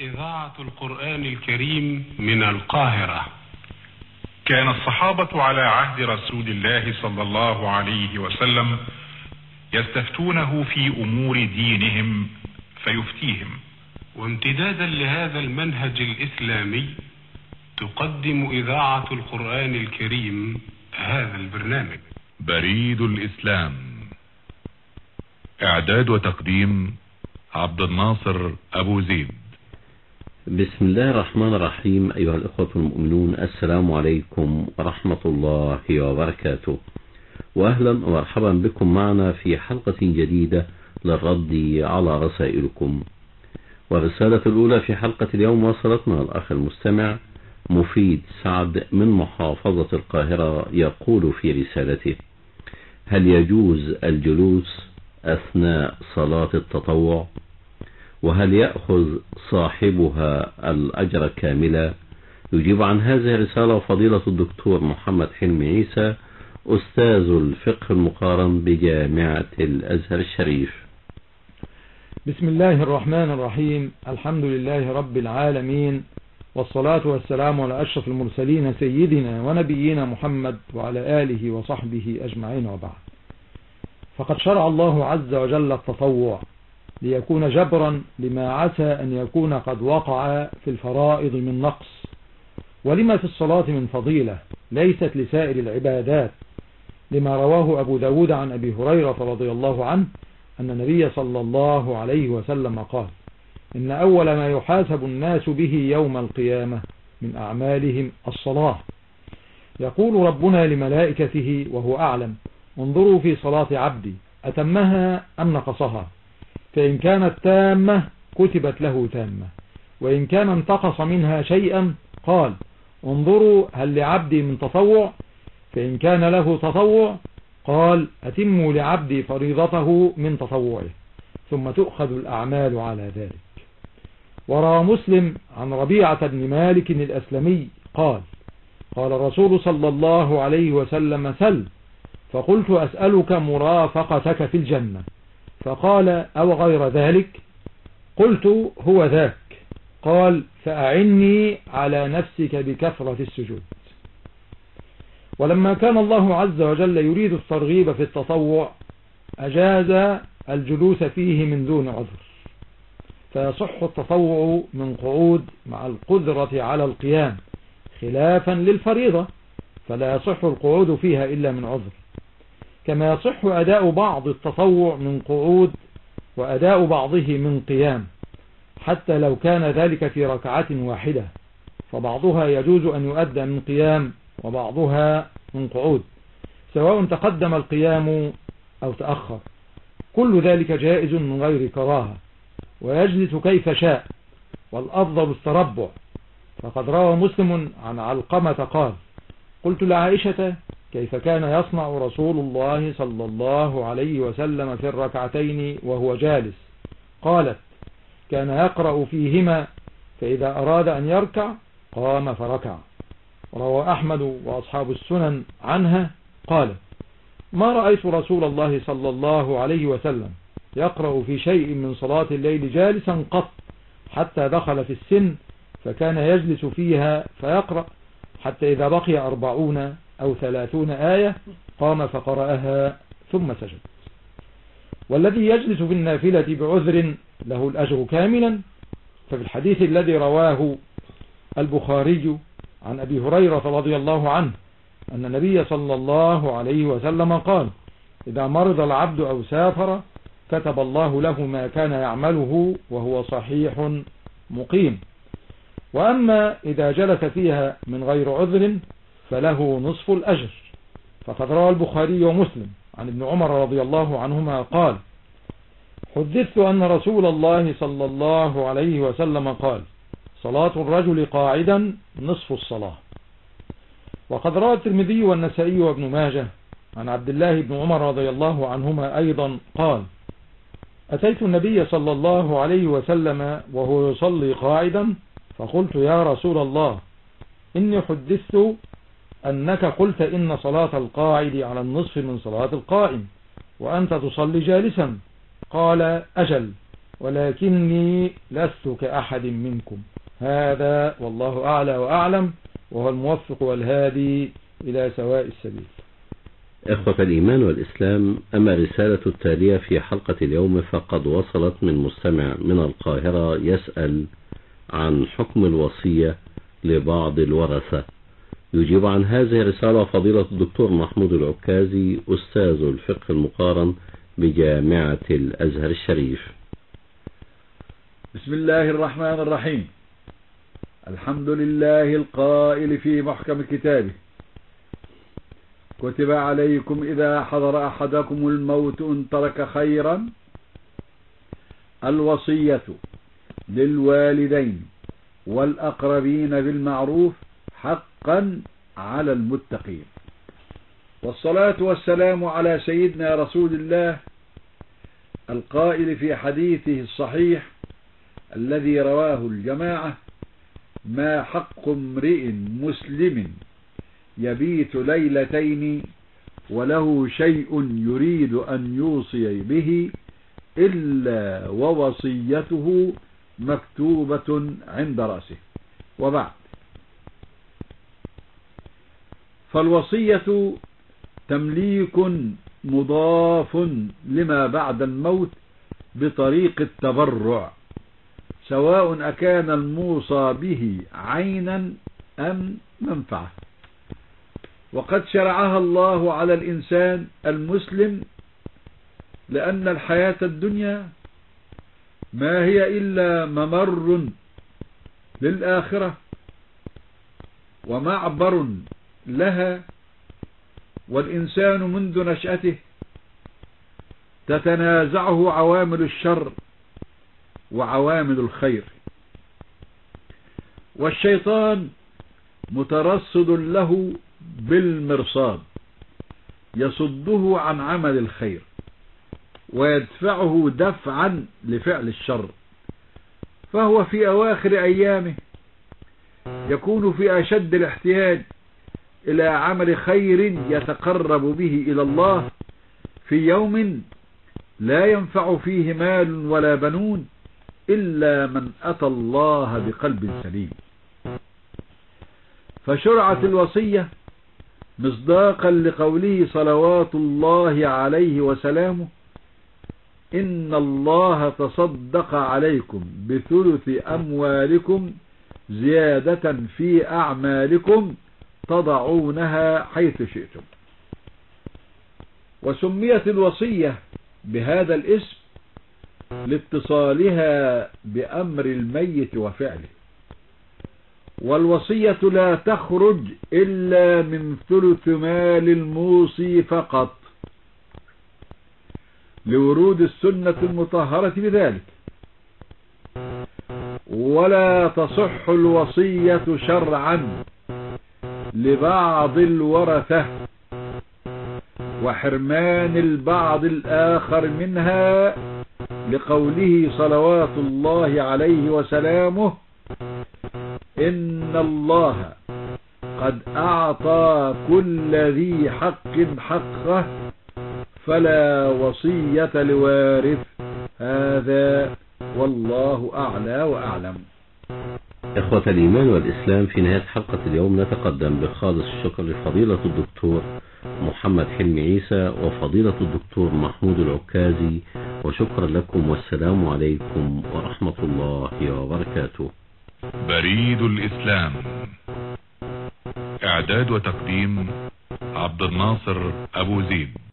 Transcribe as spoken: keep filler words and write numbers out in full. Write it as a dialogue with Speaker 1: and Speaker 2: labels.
Speaker 1: إذاعة القرآن الكريم من القاهرة.
Speaker 2: كان الصحابة على عهد رسول الله صلى الله عليه وسلم يستفتونه في أمور دينهم فيفتيهم،
Speaker 1: وامتدادا لهذا المنهج الإسلامي تقدم إذاعة القرآن الكريم هذا البرنامج.
Speaker 3: بريد الإسلام، إعداد وتقديم عبد الناصر أبو زيد.
Speaker 4: بسم الله الرحمن الرحيم. أيها الأخوة المؤمنون، السلام عليكم ورحمة الله وبركاته، وأهلا ومرحبا بكم معنا في حلقة جديدة للرد على رسائلكم. والرسالة الأولى في حلقة اليوم وصلتنا الأخ المستمع مفيد سعد من محافظة القاهرة، يقول في رسالته: هل يجوز الجلوس أثناء صلاة التطوع؟ وهل يأخذ صاحبها الأجر كاملا؟ يجيب عن هذه الرسالة فضيلة الدكتور محمد حلمي عيسى، أستاذ الفقه المقارن بجامعة الأزهر الشريف.
Speaker 5: بسم الله الرحمن الرحيم. الحمد لله رب العالمين، والصلاة والسلام على أشرف المرسلين سيدنا ونبينا محمد وعلى آله وصحبه أجمعين، وبعد. فقد شرع الله عز وجل التطوع ليكون جبرا لما عسى أن يكون قد وقع في الفرائض من نقص، ولما في الصلاة من فضيلة ليست لسائر العبادات، لما رواه أبو داود عن أبي هريرة رضي الله عنه أن النبي صلى الله عليه وسلم قال: إن أول ما يحاسب الناس به يوم القيامة من أعمالهم الصلاة. يقول ربنا لملائكته وهو أعلم: انظروا في صلاة عبدي أتمها أم نقصها، فإن كانت تامة كتبت له تامة، وإن كان انتقص منها شيئا قال: انظروا هل لعبدي من تطوع، فإن كان له تطوع قال: أتموا لعبدي فريضته من تطوعه، ثم تؤخذ الأعمال على ذلك. وروى مسلم عن ربيعة بن مالك الأسلمي قال: قال الرسول صلى الله عليه وسلم: سل، فقلت: أسألك مرافقتك في الجنة، فقال: أو غير ذلك؟ قلت: هو ذاك. قال: فأعني على نفسك بكثرة السجود. ولما كان الله عز وجل يريد الترغيب في التطوع أجاز الجلوس فيه من دون عذر، فيصح التطوع من قعود مع القدرة على القيام، خلافا للفريضة فلا يصح القعود فيها إلا من عذر. كما يصح أداء بعض التطوع من قعود وأداء بعضه من قيام، حتى لو كان ذلك في ركعة واحدة، فبعضها يجوز أن يؤدى من قيام وبعضها من قعود، سواء تقدم القيام أو تأخر، كل ذلك جائز من غير كراهة، ويجلس كيف شاء، والأفضل التربع. فقد روى مسلم عن علقمة قال: قلت لعائشة: كيف كان يصنع رسول الله صلى الله عليه وسلم في الركعتين وهو جالس؟ قالت: كان يقرأ فيهما، فإذا أراد أن يركع قام فركع. روى أحمد وأصحاب السنن عنها قالت: ما رأيت رسول الله صلى الله عليه وسلم يقرأ في شيء من صلاة الليل جالسا قط، حتى دخل في السن فكان يجلس فيها فيقرأ، حتى إذا بقي أربعون أو ثلاثون آية قام فقرأها ثم سجد. والذي يجلس في النافلة بعذر له الأجر كاملا، ففي الحديث الذي رواه البخاري عن أبي هريرة رضي الله عنه أن النبي صلى الله عليه وسلم قال: إذا مرض العبد أو سافر كتب الله له ما كان يعمله وهو صحيح مقيم. وأما إذا جلس فيها من غير عذر فله نصف الأجر. فقد روى البخاري ومسلم عن ابن عمر رضي الله عنهما قال: حدثت أن رسول الله صلى الله عليه وسلم قال: صلاة الرجل قاعدا نصف الصلاة. وقد روى الترمذي والنسائي وابن ماجه عن عبد الله بن عمر رضي الله عنهما أيضا قال: أتيت النبي صلى الله عليه وسلم وهو يصلي قاعدا، فقلت: يا رسول الله، إني حدثت أنك قلت إن صلاة القاعد على النصف من صلاة القائم، وأنت تصلي جالسا. قال: أجل، ولكني لست كأحد منكم. هذا والله أعلى وأعلم، وهو الموفق والهادي إلى سواء السبيل.
Speaker 4: إخوة الإيمان والإسلام، أما الرسالة التالية في حلقة اليوم فقد وصلت من مستمع من القاهرة يسأل عن حكم الوصية لبعض الورثة. يجيب عن هذه الرسالة فضيلة الدكتور محمود العكازي، أستاذ الفقه المقارن بجامعة الأزهر الشريف.
Speaker 6: بسم الله الرحمن الرحيم. الحمد لله القائل في محكم كتابه: كتب عليكم إذا حضر أحدكم الموت إن ترك خيرا الوصية للوالدين والأقربين بالمعروف حقا على المتقين. والصلاة والسلام على سيدنا رسول الله القائل في حديثه الصحيح الذي رواه الجماعة: ما حق امرئ مسلم يبيت ليلتين وله شيء يريد أن يوصي به إلا ووصيته مكتوبة عند رأسه. وبعد، فالوصية تمليك مضاف لما بعد الموت بطريق التبرع، سواء أكان الموصى به عينا أم منفعة. وقد شرعها الله على الإنسان المسلم، لأن الحياة الدنيا ما هي إلا ممر للآخرة ومعبر لها، والإنسان منذ نشأته تتنازعه عوامل الشر وعوامل الخير، والشيطان مترصد له بالمرصاد يصده عن عمل الخير ويدفعه دفعا لفعل الشر. فهو في أواخر أيامه يكون في أشد الاحتياج إلى عمل خير يتقرب به إلى الله في يوم لا ينفع فيه مال ولا بنون إلا من أتى الله بقلب سليم. فشرعت الوصية مصداقا لقوله صلوات الله عليه وسلامه: إن الله تصدق عليكم بثلث أموالكم زيادة في أعمالكم تضعونها حيث شئتم. وسميت الوصية بهذا الاسم لاتصالها بأمر الميت وفعله. والوصية لا تخرج إلا من ثلث مال الموصي فقط، لورود السنة المطهرة بذلك. ولا تصح الوصية شرعا لبعض الورثة وحرمان البعض الآخر منها، لقوله صلوات الله عليه وسلامه: إن الله قد أعطى كل ذي حق حقه فلا وصية لوارث. هذا والله أعلى وأعلم.
Speaker 4: إخوة الإيمان والإسلام، في نهاية حلقة اليوم نتقدم بخالص الشكر لفضيلة الدكتور محمد حلمي عيسى وفضيلة الدكتور محمود العكازي، وشكرا لكم، والسلام عليكم ورحمة الله وبركاته.
Speaker 3: بريد الإسلام، إعداد وتقديم عبد الناصر أبو زيد.